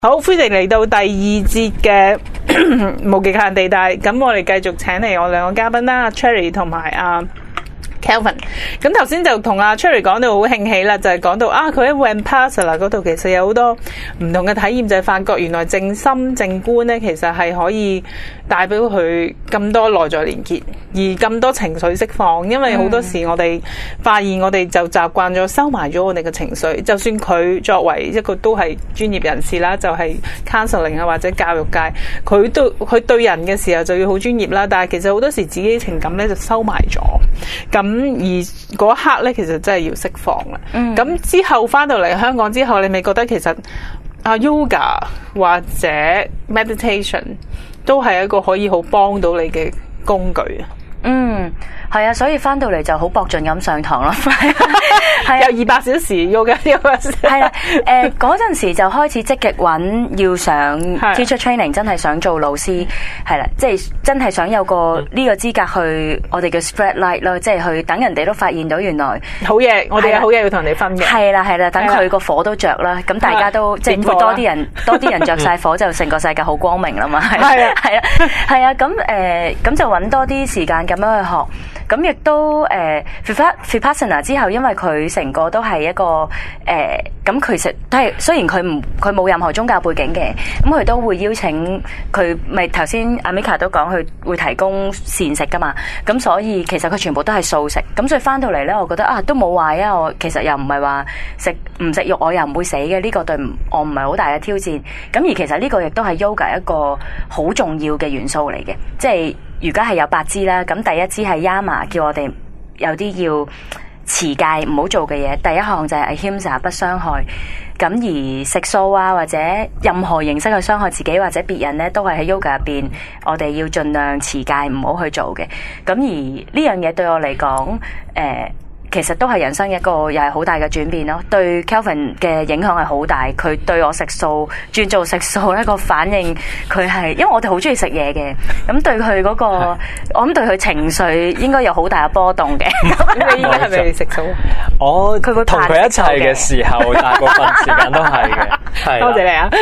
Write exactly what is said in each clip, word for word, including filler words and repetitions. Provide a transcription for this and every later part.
好，歡迎嚟到第二節嘅無極限地帶。咁我哋繼續請嚟我兩個嘉賓啦 ，Cherry 同埋阿 Kelvin。咁頭先就同阿 Cherry 講到好興起啦，就係、是、講到啊，佢喺 Vipassana 嗰度其實有好多唔同嘅體驗，就係、是、發覺原來靜心靜觀咧，其實係可以帶俾佢咁多內在連結，而咁多情緒釋放。因為好多時我哋發現我哋就習慣咗收埋咗我哋嘅情緒，就算佢作為一個都係專業人士啦，就係、是、counseling 啊或者教育界，佢都佢對人嘅時候就要好專業啦。但係其實好多時自己情感咧就收埋咗，咁而嗰一刻咧其實真係要釋放啦。咁、嗯、之後翻到嚟香港之後，你咪覺得其實啊 yoga 或者 meditation 都係一個可以好幫到你嘅工具啊。 嗯，係啊，所以翻到嚟就好搏盡咁上堂咯，係有二百小時 yoga， 係啦，誒嗰陣時就開始積極揾要上 teacher training， 真係想做老師，係啦，即係真係想有個呢個資格去我哋叫 spread light 咯，即係去等人哋都發現到原來好嘢，我哋有好嘢要同人哋分嘅， 係啦係啦，等佢個火都着啦，咁大家都即係會多啲人多啲人着晒火，就成個世界好光明啦嘛，係啊係啊係啊，咁誒咁就揾多啲時間咁樣去學。咁亦都誒 Vipassana 之後，因為佢成個都係一個誒，咁、呃、其實都係雖然佢唔佢冇任何宗教背景嘅，咁佢都會邀請佢，咪頭先阿 Mika 都講佢會提供膳食噶嘛，咁所以其實佢全部都係素食，咁所以翻到嚟咧，我覺得啊都冇壞啊，我其實又唔係話食唔食肉我又唔會死嘅，呢、這個對我唔係好大嘅挑戰。咁而其實呢個亦都係 yoga 一個好重要嘅元素嚟嘅，即係。瑜伽係有八支啦，咁第一支係 Yama， 叫我哋有啲要持戒唔好做嘅嘢。第一項就係 Ahimsa 不傷害，咁而食素啊或者任何形式去傷害自己或者別人咧，都係喺 yoga 入邊，我哋要盡量持戒唔好去做嘅。咁而呢樣嘢對我嚟講，誒、呃。其實都係人生一個又係好大嘅轉變咯，對 Kelvin 嘅影響係好大。佢對我食素轉做食素呢個反應，佢係因為我哋好中意食嘢嘅，咁對佢嗰個，我諗對佢情緒應該有好大嘅波動嘅。咁你依家係咪食素？ 我同佢一齊嘅時候，大部分時間都係嘅。係， 多謝你啊！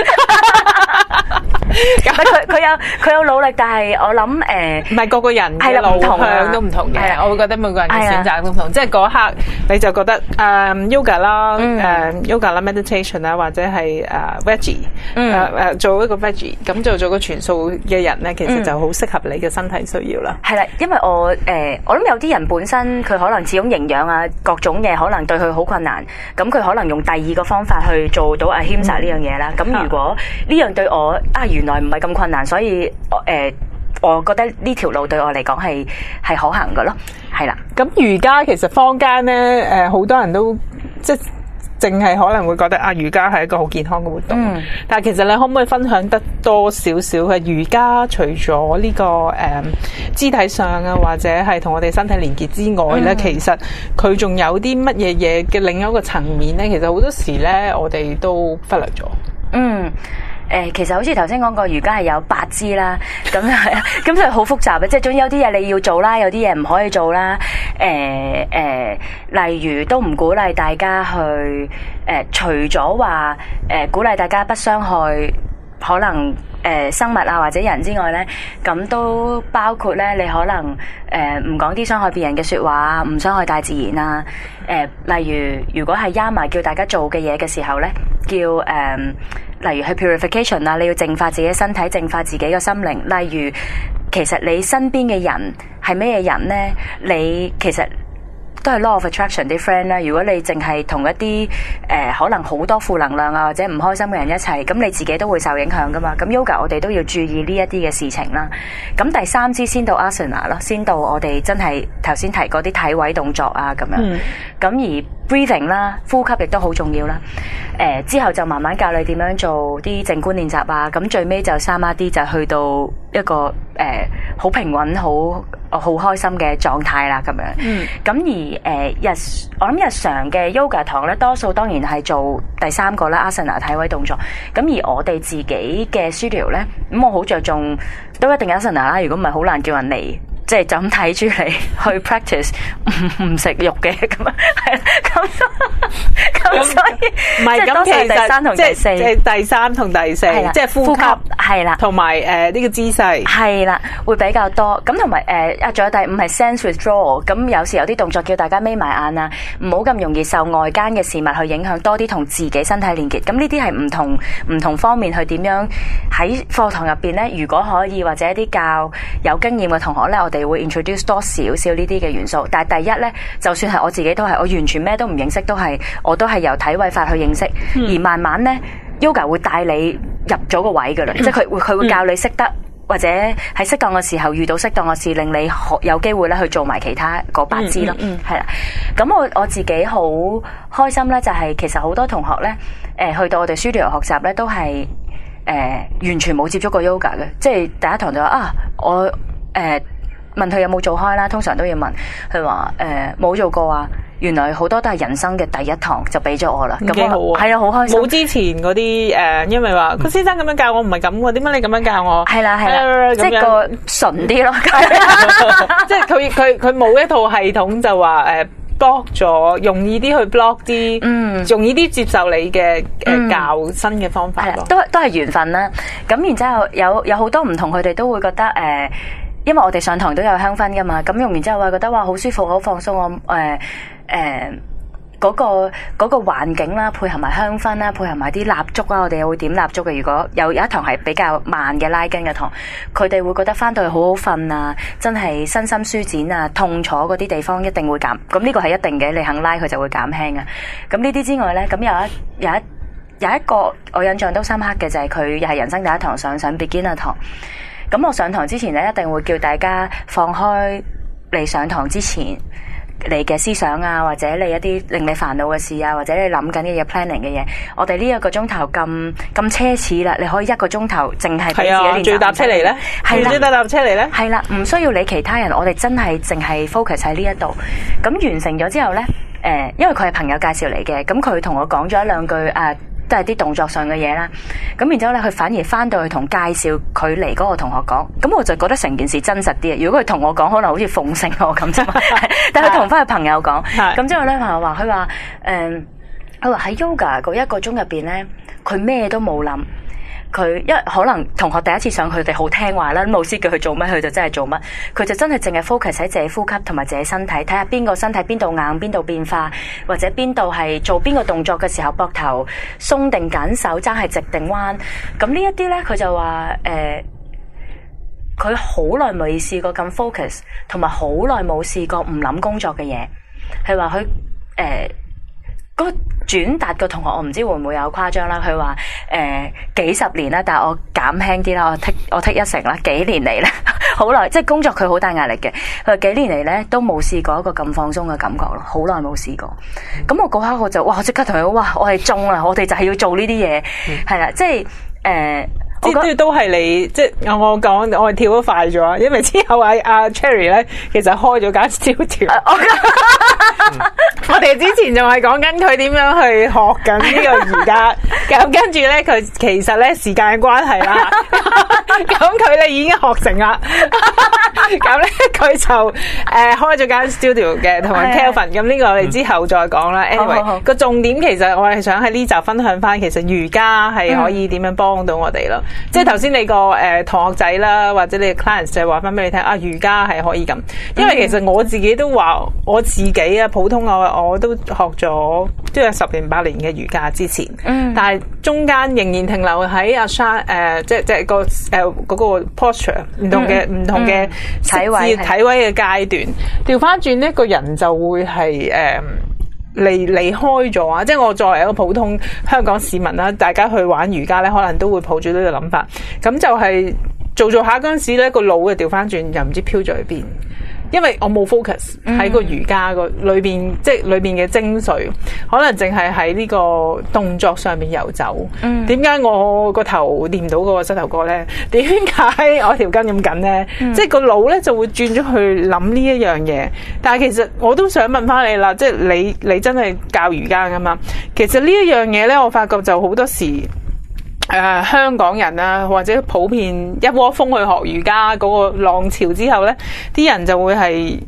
佢佢有佢有努力，但係我諗誒，唔、呃、 係個個人嘅路向都唔同嘅。我會覺得每個人嘅選擇都唔同，即係嗰刻你就覺得誒、呃、yoga 啦，誒、嗯呃、yoga 啦 meditation 啦，或者係誒 veggie 誒誒做一個 veggie， 咁做做個全素嘅人咧，其實就好適合你嘅身體需要啦。 係啦，因為我誒、呃、我諗有啲人本身佢可能始終營養啊各種嘢可能對佢好困難，咁佢可能用第二個方法去做到 Ahimsa 呢樣嘢啦。咁、嗯、如果呢樣對我啊原來唔係咁困難，所以誒、呃，我覺得呢條路對我嚟講係係可行嘅咯，係啦。 咁瑜伽其實坊間咧，誒、呃，好多人都即係淨係可能會覺得啊，瑜伽係一個好健康嘅活動。嗯。但係其實你可唔可以分享得多少少嘅瑜伽？除咗呢、這個誒、呃、肢體上啊，或者係同我哋身體連結之外咧、嗯，其實佢仲有啲乜嘢嘢嘅另一個層面咧？其實好多時咧，我哋都忽略咗。 嗯。誒，其實好似頭先講過，瑜伽係有八支啦，咁係啊，咁所以好複雜嘅，即係總之有啲嘢你要做啦，有啲嘢唔可以做啦。誒、呃、誒、呃，例如都唔鼓勵大家去誒、呃，除咗話誒鼓勵大家不傷害可能誒、呃、生物啊或者人之外咧，咁都包括咧你可能誒唔講啲傷害別人嘅說話，唔傷害大自然啊。誒、呃，例如如果係 Yama 叫大家做嘅嘢嘅時候咧，叫誒。呃例如去 purification 啊，你要淨化自己身體，淨化自己嘅心靈。例如，其實你身邊嘅人係咩人呢？你其實都係 law of attraction 啲 friend 啦。如果你淨係同一啲誒、呃、可能好多負能量啊或者唔開心嘅人一齊，咁你自己都會受影響噶嘛。咁 yoga 我哋都要注意呢一啲嘅事情啦。咁第三支先到 asana 咯，先到我哋真係頭先提嗰啲體位動作啊咁樣。咁、嗯、而 breathing 啦，呼吸亦都好重要啦。誒、呃、之後就慢慢教你點樣做啲靜觀練習啊。咁最尾就三一啲就去到一個誒好、呃、平穩、好好開心嘅狀態啦。咁樣。嗯。咁而誒、呃、日我諗日常嘅 yoga 堂咧，多數當然係做第三個啦 asana 體位動作。咁而我哋自己嘅 studio 咧，咁我好着重都一定 asana 啦。如果唔係，好難叫人嚟。即係就咁睇住你去 practice 唔唔食肉嘅咁啊，係咁咁所以唔係咁，其實第三同第四， 即係第三同第四，即係呼吸係啦， 同埋誒呢個姿勢係啦，會比較多。咁同埋誒啊，仲有第五係 sense withdrawal。咁有時有啲動作叫大家眯埋眼啊，唔好咁容易受外間嘅事物去影響，多啲同自己身體連結。咁呢啲係唔同唔同方面去點樣喺課堂入邊咧？如果可以或者一啲較有經驗嘅同學咧，我哋會 introduce 多少少呢啲嘅元素。但係第一咧，就算係我自己都係，我完全咩都唔認識，都係我都係由體位法去認識，嗯、而慢慢咧 yoga 會帶你入咗個位噶啦，嗯、即係佢會佢會教你識得。嗯或者喺適當嘅時候遇到適當嘅事，令你學有機會咧去做埋其他嗰八支咯，係啦、嗯。咁、嗯、我我自己好開心咧，就係其實好多同學咧，誒去到我哋 studio 學習咧，都係誒、呃、完全冇接觸過 yoga 嘅，即係第一堂就話啊，我誒、呃、問佢有冇做開啦，通常都要問佢話誒冇做過啊。原來好多都係人生嘅第一堂就俾咗我啦，咁好係啊，好開心。冇之前嗰啲誒，因為話個先生咁樣教我唔係咁喎，點解你咁樣教我？係啦係啦，即係個純啲咯，即係佢佢佢冇一套系統就話誒 block 咗，容易啲去 block 啲，嗯，容易啲接受你嘅誒教新嘅方法咯，都都係緣分啦。咁然之後有有好多唔同，佢哋都會覺得誒，因為我哋上堂都有香薰噶嘛，咁用完之後話覺得哇好舒服好放鬆，我誒。誒，嗰、呃那個嗰、那個環境啦，配合埋香薰啦，配合埋啲蠟燭啦，我哋又會點蠟燭嘅。如果有有一堂係比較慢嘅拉筋嘅堂，佢哋會覺得翻到去好好瞓啊，真係身心舒展啊，痛楚嗰啲地方一定會減。咁呢個係一定嘅，你肯拉佢就會減輕啊。咁呢啲之外咧，咁有一有一有一個我印象都深刻嘅就係佢又係人生第一堂上上 beginner 堂。咁我上堂之前咧，一定會叫大家放開你上堂之前你嘅思想啊，或者你一啲令你煩惱嘅事啊，或者你諗緊嘅嘢 planning 嘅嘢，我哋呢一個鐘頭咁咁奢侈啦，你可以一個鐘頭淨係俾自己練習。最搭車嚟咧，係啦，最搭車嚟咧，係啦，唔需要理其他人，我哋真係淨係 focus 喺呢一度。咁完成咗之後咧，誒、呃，因為佢係朋友介紹嚟嘅，咁佢同我講咗一兩句啊。都係啲動作上嘅嘢啦，咁然之後咧，佢反而翻到去同介紹佢嚟嗰個同學講，咁我就覺得成件事真實啲。如果佢同我講，可能好似奉承我咁啫嘛。但係佢同翻佢朋友講，咁之後咧朋友話，佢話誒，佢話喺 yoga 嗰一個鐘入邊咧，佢咩都冇諗。佢因為可能同學第一次上，佢哋好聽話啦，老師叫佢做乜，佢就真係做乜。佢就真係淨係 focus 喺自己呼吸同埋自己身體，睇下邊個身體邊度硬，邊度變化，或者邊度係做邊個動作嘅時候，膊頭鬆定緊，手踭係直定彎。咁呢一啲咧，佢就話誒，佢好耐未試過咁 focus， 同埋好耐冇試過唔諗工作嘅嘢。係話佢誒。嗰個轉達個同學，我唔知會唔會有誇張啦。佢話誒幾十年啦，但係我減輕啲啦，我剔我剔一成啦。幾年嚟咧，好耐，即係工作佢好大壓力嘅。佢話幾年嚟咧都冇試過一個咁放鬆嘅感覺咯，好耐冇試過。咁、嗯、我嗰刻我就哇，我即刻同佢講哇，我係中啦，我哋就係要做呢啲嘢，係啦、嗯，即係誒。呃即係都係你，即係我講，我係跳得快咗，因為之後阿阿 Cherry 咧，其實開咗間 studio。我哋之前仲係講緊佢點樣去學緊呢個瑜伽，咁跟住咧佢其實咧時間嘅關係啦，咁佢咧已經學成啦，咁咧佢就誒、呃、開咗間 studio 嘅，同埋 Kelvin，咁呢個我哋之後再講啦。Anyway，個重點其實我係想喺呢集分享翻，其實瑜伽係可以點樣幫到我哋咯。嗯、即係頭先你個誒、呃、同學仔啦，或者你嘅 clients 就話翻俾你聽啊，瑜伽係可以咁。因為其實我自己都話我自己啊，普通我我都學咗都有十年八年嘅瑜伽之前，嗯、但係中間仍然停留喺阿 Sha 誒，即係即係個誒嗰個 posture 唔同嘅唔、嗯、同嘅體位體位嘅階段，調翻轉呢個人就會係誒。呃離離開咗啊！即係我作為一個普通香港市民啦，大家去玩瑜伽咧，可能都會抱住呢個諗法。咁就係做做下嗰陣時咧，個腦就調翻轉，又唔知飄咗去邊。因為我冇 focus 喺個瑜伽個裏邊，嗯、即係裏邊嘅精髓，可能淨係喺呢個動作上面游走。點解、嗯、我個頭掂唔到嗰個膝頭哥咧？點解我條筋咁緊咧？嗯、即係個腦咧就會轉咗去諗呢一樣嘢。但係其實我都想問翻你啦，即係你你真係教瑜伽噶嘛？其實呢一樣嘢咧，我發覺就好多時。誒、呃，香港人啊，或者普遍一窩蜂去學瑜伽嗰個浪潮之後咧，啲人就會係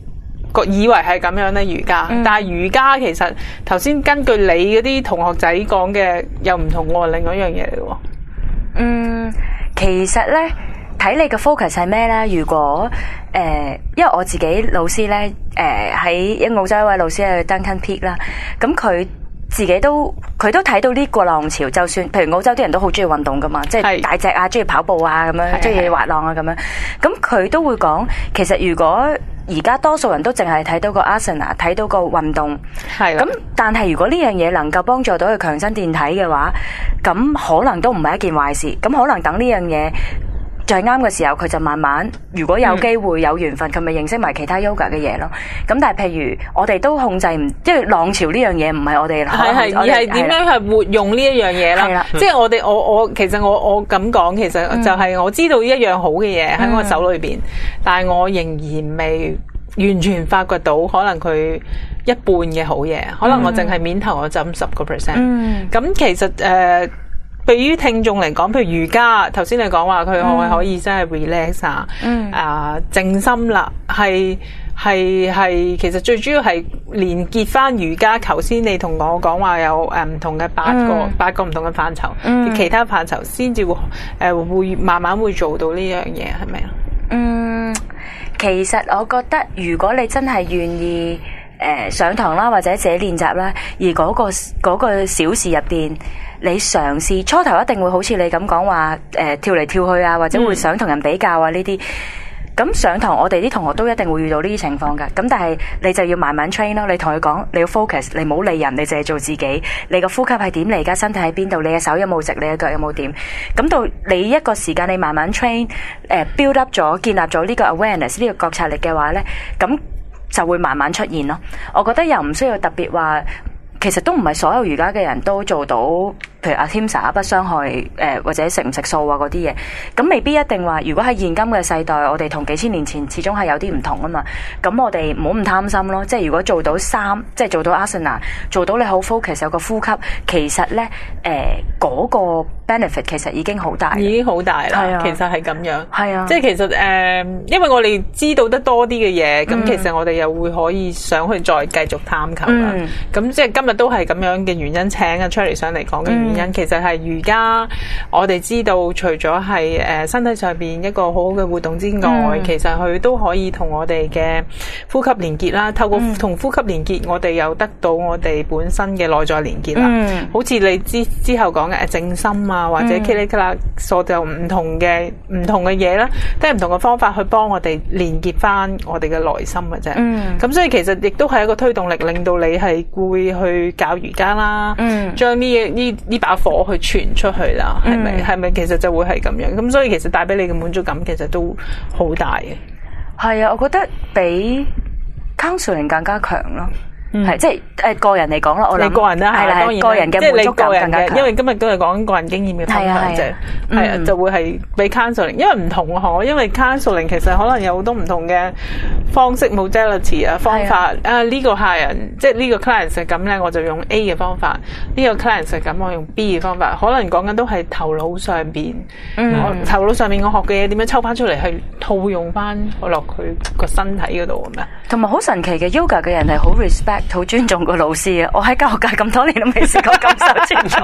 個以為係咁樣咧瑜伽，嗯、但係瑜伽其實頭先根據你嗰啲同學仔講嘅又唔同喎，另外一樣嘢嚟喎。 嗯，其實咧睇你嘅 focus 係咩咧？如果誒、呃，因為我自己老師咧，誒喺澳洲一位老師係 Duncan Peak 啦，咁佢自己都佢都睇到呢個浪潮，就算譬如澳洲啲人都好中意運動噶嘛，即係大隻啊，中意跑步啊咁樣，中意滑浪啊咁樣，咁佢都會講，其實如果而家多數人都淨係睇到個 asana， 睇到個運動，係咁，但係如果呢樣嘢能夠幫助到佢強身健體嘅話，咁可能都唔係一件壞事，咁可能等呢樣嘢就係啱嘅時候，佢就慢慢如果有機會有緣分，佢咪認識埋其他 yoga 嘅嘢咯。咁但係譬如我哋都控制唔，即係浪潮呢樣嘢唔係我哋係係而係點樣去活用呢一樣嘢啦。 啦即係我哋我我其實我我咁講，其實就係我知道一樣好嘅嘢喺我手裏邊，嗯、但係我仍然未完全發掘到可能佢一半嘅好嘢，可能我淨係面頭我浸十個 percent。咁其實誒。呃對於聽眾嚟講，譬如瑜伽，頭先你講話佢可唔可以真係 relax 啊？嗯，啊靜心啦，係係係，其實最主要係連結翻瑜伽。頭先你同我講話有誒唔同嘅八個、嗯、八個唔同嘅範疇，嗯、其他範疇先至會誒會慢慢會做到呢樣嘢，係咪啊？嗯， 其實我覺得如果你真係願意誒、呃、上堂啦，或者自己練習啦，而嗰、嗰個嗰、嗰個小時入邊。你嘗試初頭一定會好似你咁講話，誒、呃、跳嚟跳去啊，或者會想同人比較啊呢啲。咁、嗯、上堂我哋啲同學都一定會遇到呢啲情況㗎。咁但係你就要慢慢 train 咯。你同佢講，你要 focus，你唔好理人，你淨係做自己。你個呼吸係點嚟？而家身體喺邊度？你嘅手有冇直？你嘅腳有冇點？咁到你一個時間，你慢慢 train，誒、呃、build up 咗，建立咗呢個 awareness 呢個覺察力嘅話咧，咁就會慢慢出現咯。我覺得又唔需要特別話。其實都唔係所有瑜伽嘅人都做到，譬如阿 Ahimsa 不傷害，誒、呃、或者食唔食素啊嗰啲嘢，咁未必一定話。如果喺現今嘅世代，我哋同幾千年前始終係有啲唔同啊嘛。咁我哋唔好咁貪心咯。即係如果做到三，即係做到 asana， 做到你好 focus 有個呼吸，其實咧誒嗰個 benefit 其實已經好大， 已經好大啦。係啊，其實係咁樣。係啊，即係其實誒、呃，因為我哋知道得多啲嘅嘢，咁、嗯、其實我哋又會可以想去再繼續探求啦。咁、嗯、即係今日都係咁樣嘅原因，請阿 Cherry 上嚟講嘅原因，嗯、其實係瑜伽。我哋知道除咗係誒身體上邊一個好好嘅活動之外，嗯、其實佢都可以同我哋嘅呼吸連結啦。透過同呼吸連結，我哋又得到我哋本身嘅內在連結啦。嗯、好似你之之後講嘅靜心啊，或者 Kilika 所有唔同嘅唔同嘅嘢啦，都係唔同嘅方法去幫我哋連結翻我哋嘅內心嘅啫。咁、嗯、所以其實亦都係一個推動力，令到你係會去教瑜伽啦，嗯、將呢呢呢把火去傳出去啦，係咪？係咪、嗯？其實就會係咁樣。咁所以其實帶俾你嘅滿足感其實都好大嘅。係啊，我覺得比 counseling 更加強咯。係即係誒個人嚟講啦，我諗個人啦係啦，當然個人嘅滿足感更加強。 因為今日都係講個人經驗嘅分享啫，係啊，就會係比 counseling，因為唔同嗬，因為 counseling 其實可能有好多唔同嘅方式 modality 啊方法啊，呢個客人即係呢個 client 係咁咧，我就用 A 嘅方法；呢個 client 係咁，我用 B 嘅方法。可能講緊都係頭腦上邊，頭腦上面我學嘅嘢點樣抽翻出嚟，去套用翻我落佢個身體嗰度咁樣。 同埋好神奇嘅 yoga 嘅人係好 respect。好尊重個老師啊！我喺教學界咁多年都未試過咁受尊重。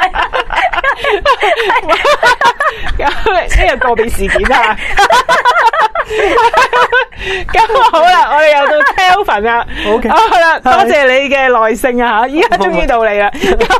呢個個別事件啊！咁好啦，我哋又到 Kelvin 啦。好嘅，好啦，多謝你嘅耐性啊！吓，依家終於到你啦。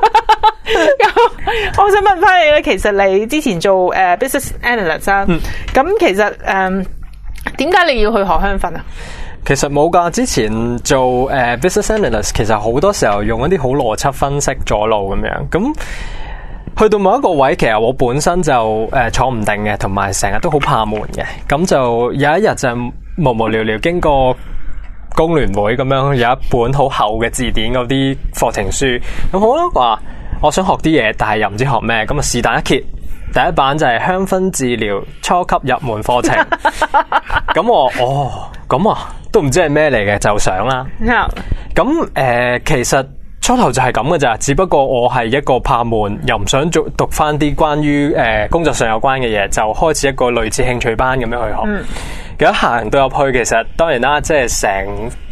我想問翻你咧，其實你之前做誒 business analyst 啊，咁其實誒點解你要去學香薰啊？ 其實冇㗎，之前做誒、uh, business analyst， 其實好多時候用一啲好邏輯分析左腦咁樣，咁去到某一個位，其實我本身就誒、uh, 坐唔定嘅，同埋成日都好怕悶嘅，咁就有一日就無無聊聊經過工聯會咁樣，有一本好厚嘅字典嗰啲課程書，咁好啦，話我想學啲嘢，但係又唔知學咩，咁啊是但一揭，第一版就係香薰治療初級入門課程，咁我哦咁啊。都唔知係咩嚟嘅，就上啦。咁誒、呃，其實初頭就係咁嘅咋，只不過我係一個怕悶，又唔想做讀翻啲關於誒、呃、工作上有關嘅嘢，就開始一個類似興趣班咁樣去學。咁、嗯、行到入去，其實當然啦，即係成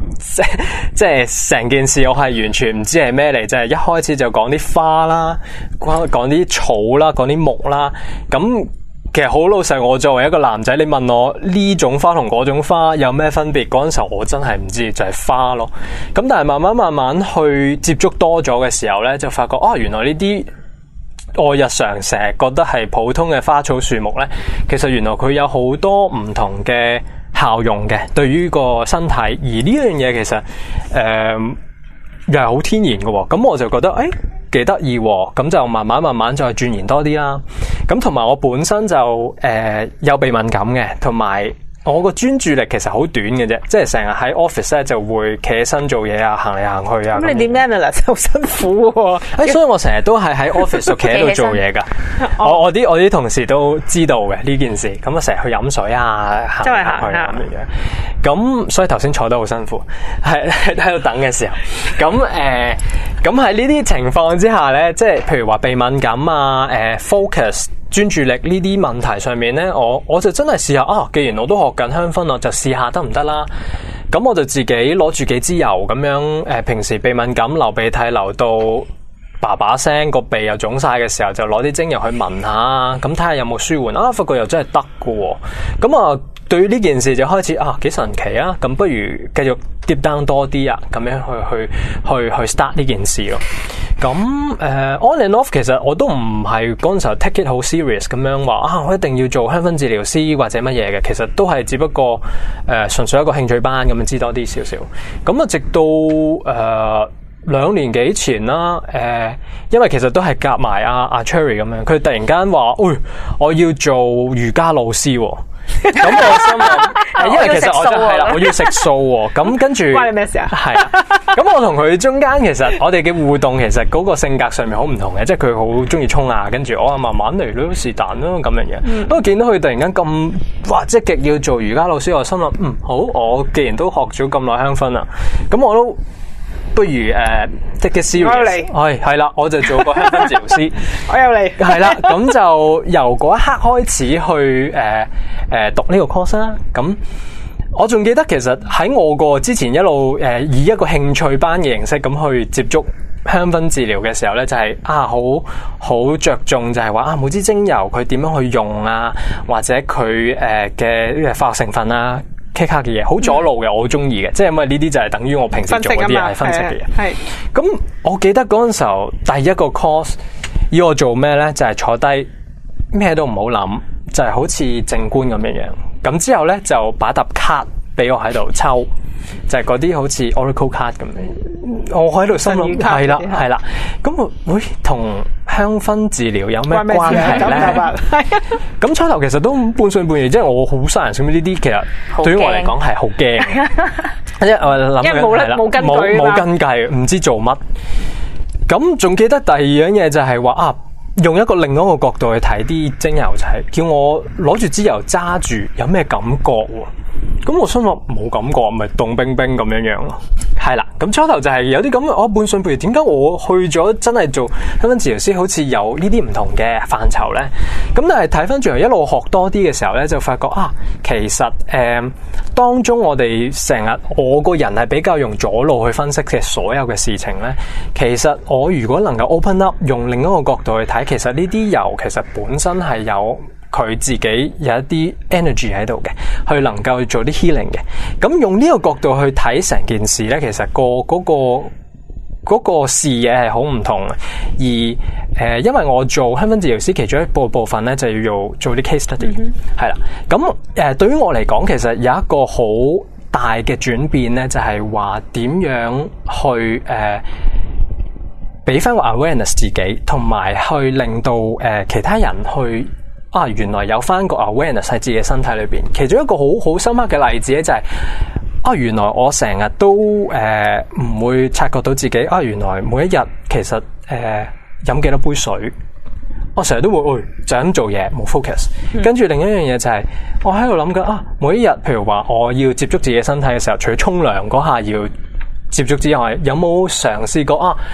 即係成件事我係完全唔知係咩嚟，就係一開始就講啲花啦，講講啲草啦，講啲木啦，咁。其實好老實，我作為一個男仔，你問我呢種花同嗰種花有咩分別？嗰陣時候我真係唔知，就係、是、花咯。咁但係慢慢慢慢去接觸多咗嘅時候呢，就發覺哦，原來呢啲我日常成日覺得係普通嘅花草樹木呢，其實原來佢有好多唔同嘅效用嘅，對於個身體。而呢樣嘢其實誒、呃、又係好天然嘅，咁我就覺得誒幾得意，咁就慢慢慢慢再鑽研多啲啦。咁同埋我本身就誒、呃、有鼻敏感嘅，同埋我個專注力其實好短嘅啫，即係成日喺 office 咧就會企起身做嘢啊，行嚟行去啊。咁你點 analyse 好辛苦喎？ 誒，所以我成日都係喺 office 度企喺度做嘢噶。我我啲我啲同事都知道嘅呢件事，咁啊成日去飲水啊，行嚟行去咁樣。咁所以頭先坐得好辛苦，係喺度等嘅時候。咁誒，咁喺呢啲情況之下咧，即係譬如話鼻敏感啊，誒、呃、focus。專注力呢啲問題上面呢，我我就真係試下啊！既然我都學緊香薰，我就試下得唔得啦？咁我就自己攞住幾支油咁樣，誒、呃，平時鼻敏感流鼻涕流到叭叭聲，個鼻又腫晒嘅時候，就攞啲精油去聞下，咁睇下有冇舒緩啊！發覺又真係得㗎，咁啊，對於呢件事就開始啊，幾神奇啊！咁不如繼續 deep down 多啲啊，咁樣去去去去 start 呢件事咯。咁誒、uh, on and off 其實我都唔係嗰陣時候 take it 好 serious 咁樣話啊，我一定要做香薰治療師或者乜嘢嘅，其實都係只不過誒、呃、純粹一個興趣班咁樣知多啲少少。咁啊直到誒兩、呃、年幾前啦，誒、呃、因為其實都係夾埋阿阿 Cherry 咁樣，佢突然間話，誒、哎、我要做瑜伽老師喎。咁我心諗，因為其實我就係啦，我要食素喎。咁跟住關你咩事啊？ 係啦。咁我同佢中間其實我哋嘅互動，其實嗰個性格上面好唔同嘅，即係佢好中意沖啊，跟住我慢慢嚟咯，是但咯咁樣嘅。嗯、不過見到佢突然間咁哇積極要做瑜伽老師，我心諗嗯好，我既然都學咗咁耐香薰啦，咁我都。不如誒、uh, take it serious，係係啦，我就做個香薰治療師， 我有嚟， 係啦，咁就由嗰一刻開始去誒誒、uh, uh, 讀呢個 course 啦。咁我仲記得其實喺我個之前一路誒、uh, 以一個興趣班嘅形式咁去接觸香薰治療嘅時候咧，就係、是、啊好好着重就係話啊每支精油佢點樣去用啊，或者佢誒嘅呢個化學成分啊。K 卡嘅嘢好左路嘅，我好中意嘅，即係因為呢啲就係等於我平時做嗰啲係分析嘅嘢。係咁，我記得嗰陣時候第一個 course 要我做咩咧？就係、是、坐低咩都唔好諗，就係、是、好似靜觀咁樣樣。咁之後咧就把沓卡俾我喺度抽，就係嗰啲好似 Oracle card 咁樣。我喺度心諗係啦係啦，咁我會同香薰治療有咩關係咧？咁初頭其實都半信半疑，即係我好生人性呢啲，其實對於我嚟講係好驚，因為我諗緊係啦，冇冇冇根據，唔知做乜。咁仲記得第二樣嘢就係話啊，用一個另一個角度去睇啲精油，就係叫我攞住支油揸住，有咩感覺喎？咁我心諗冇感覺，咪凍冰冰咁樣樣咯。係啦，咁初頭就係有啲咁，我半信半疑，點解我去咗真係做香薰治療師，好似有呢啲唔同嘅範疇咧？咁但係睇翻轉頭一路學多啲嘅時候咧，就發覺啊，其實誒、呃、當中我哋成日我個人係比較用左腦去分析嘅所有嘅事情咧，其實我如果能夠 open up，用另一個角度去睇，其實呢啲油其實本身係有佢自己有一啲 energy 喺度嘅，去能夠做啲 healing 嘅。咁用呢個角度去睇成件事咧，其實個嗰個嗰個視野係好唔同。而誒、呃，因為我做香薰治療師，其中一部部分咧就要做做啲 case study，係啦。咁誒、呃，對於我嚟講，其實有一個好大嘅轉變咧，就係話點樣去誒俾翻個 awareness 自己，同埋去令到誒、呃、其他人去。啊，原來有翻個 awareness 喺自己身體裏邊。其中一個好好深刻嘅例子咧，就係、是、啊，原來我成日都誒唔、呃、會察覺到自己啊，原來每一日其實誒飲幾多杯水，我成日都會，喂、哎，就咁做嘢冇 focus。跟住另一樣嘢就係、是、我喺度諗緊啊，每一日譬如話我要接觸自己身體嘅時候，除咗沖涼嗰下要接觸之外，有冇嘗試過啊？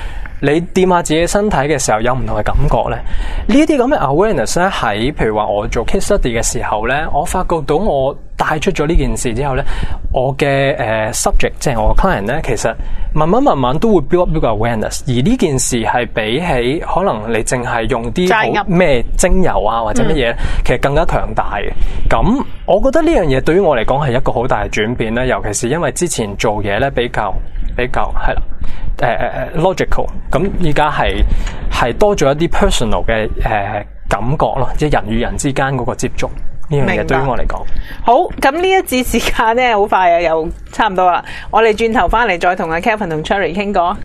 你掂下自己身體嘅時候有唔同嘅感覺咧？呢一啲咁嘅 awareness 咧，喺譬如話我做 case study 嘅時候咧，我發覺到我帶出咗呢件事之後咧，我嘅誒、uh, subject 即係我嘅 client 咧，其實慢慢慢慢都會 build up 呢個 awareness， 而呢件事係比起可能你淨係用啲好咩精油啊或者乜嘢，嗯、其實更加強大嘅。咁我覺得呢樣嘢對於我嚟講係一個好大嘅轉變啦，尤其是因為之前做嘢咧比較比較係啦，誒誒誒 logical， 咁依家係係多咗一啲 personal 嘅誒、呃、感覺咯，即係人與人之間嗰個接觸。呢樣嘢對於我嚟講， 好，咁呢一節時間咧好快啊，又差唔多啦。我哋轉頭翻嚟再同阿 Kelvin 同 Cherry 傾過。